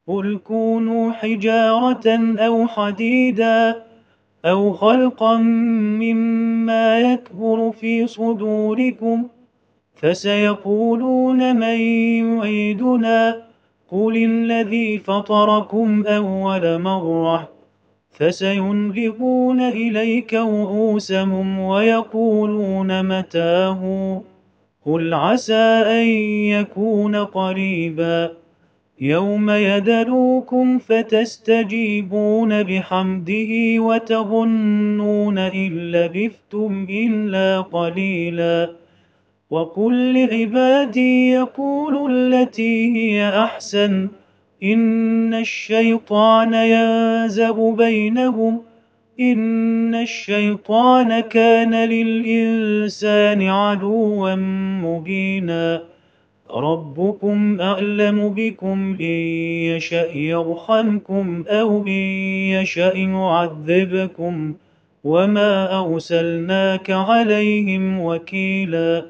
قل كونوا حجارة أو حديدا أو خلقا مما يكبر في صدوركم فسيقولون من يعيدنا قل الذي فطركم أول مرة فسينغضون إليك رؤوسهم ويقولون متاه قل عسى أن يكون قريبا يوم يدعوكم فتستجيبون بحمده وتظنون إن لبثتم إلا قليلا وقل لعبادي يقولوا التي هي أحسن إن الشيطان ينزغ بينهم إن الشيطان كان للإنسان عدوا مبينا ربكم أعلم بكم إن يشأ يرحمكم أو إن يشأ يعذبكم وما أرسلناك عليهم وكيلا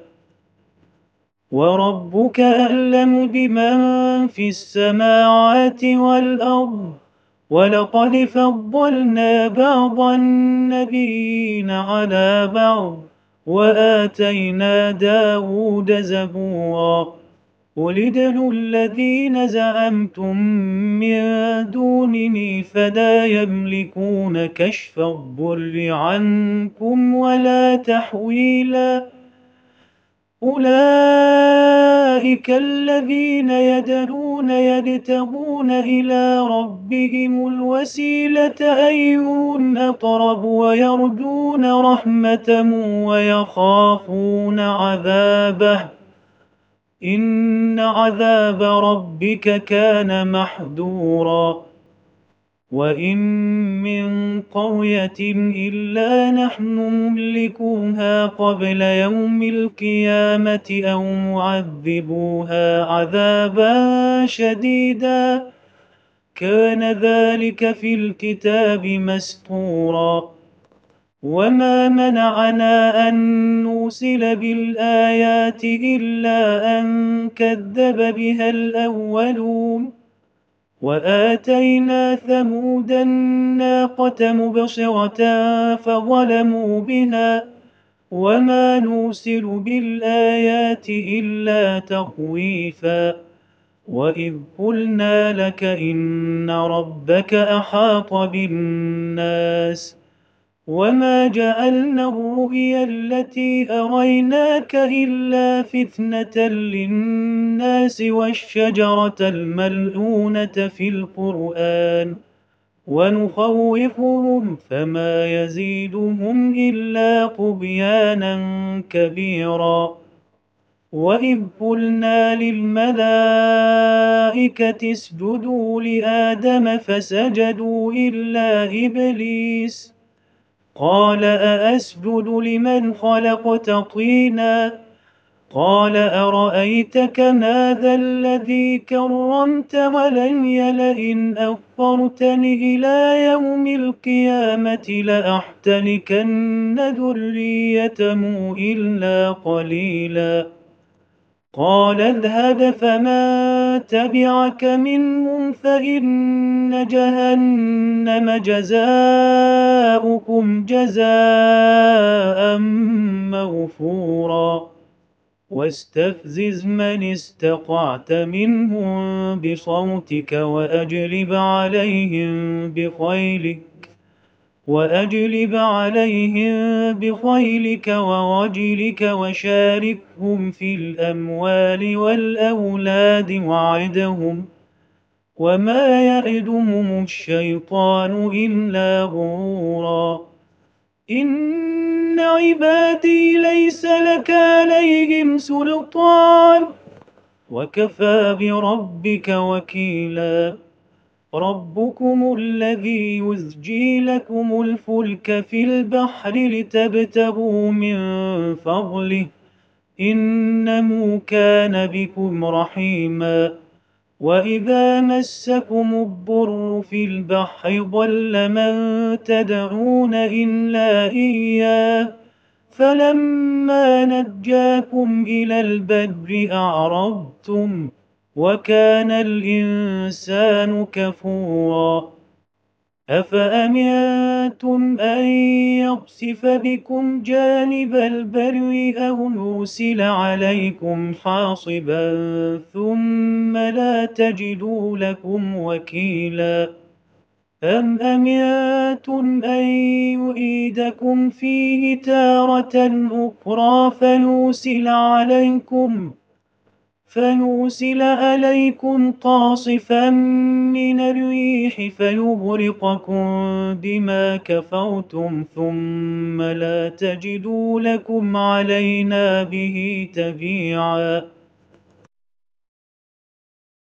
وربك أعلم بمن في السماوات والأرض ولقد فضلنا بعض النبيين على بعض وآتينا داود زبورا قل ادعوا الذين زعمتم من دونه فلا يملكون كشف الضر عنكم ولا تحويلا أولئك الذين يدعون يبتغون إلى ربهم الوسيلة أيهم أقرب ويرجون رحمته ويخافون عذابه إن عذاب ربك كان محذورا وإن من قرية إلا نحن مهلكوها قبل يوم القيامة أو معذبوها عذابا شديدا كان ذلك في الكتاب مسطورا وما منعنا أن نرسل بالآيات إلا أن كذب بها الأولون وآتينا ثمود الناقة مبصرة فظلموا بها وما نرسل بالآيات إلا تخويفا وإذ قلنا لك إن ربك أحاط بالناس وما جعلنا الرؤيا التي أريناك إلا فتنة للناس والشجرة الملعونة في القرآن ونخوفهم فما يزيدهم إلا طغيانا كبيرا وإذ قلنا للملائكة اسجدوا لآدم فسجدوا إلا إبليس قال أأسجد لمن خلقت طينا قال أرأيتك هذا الذي كرمت علي لئن أخرتني إلى يوم القيامة لأحتنكن ذريته إلا قليلا قال اذهب فما تبعك منهم فإن جهنم جزاؤكم جزاء موفورا واستفزز من استطعت منهم بصوتك وأجلب عليهم بخيلك ورجلك وشاركهم في الأموال والأولاد وعدهم وما يعدهم الشيطان إلا غرورا إن عبادي ليس لك عليهم سلطان وكفى بربك وكيلا ربكم الذي يزجي لكم الفلك في البحر لتبتغوا من فضله إنه كان بكم رحيما وإذا مسكم الضر في البحر ضل من تدعون إلا إياه فلما نجاكم إلى البر أعرضتم وكان الإنسان كفورا. أفأمنتم أن يخسف بكم جانب البر أو يرسل عليكم حاصبا ثم لا تجدوا لكم وكيلا أم أمنتم أن يعيدكم فيه تارة أخرى فيرسل عليكم قاصفا من الريح فيغرقكم بما كفرتم ثم لا تجدوا لكم علينا به تبيعا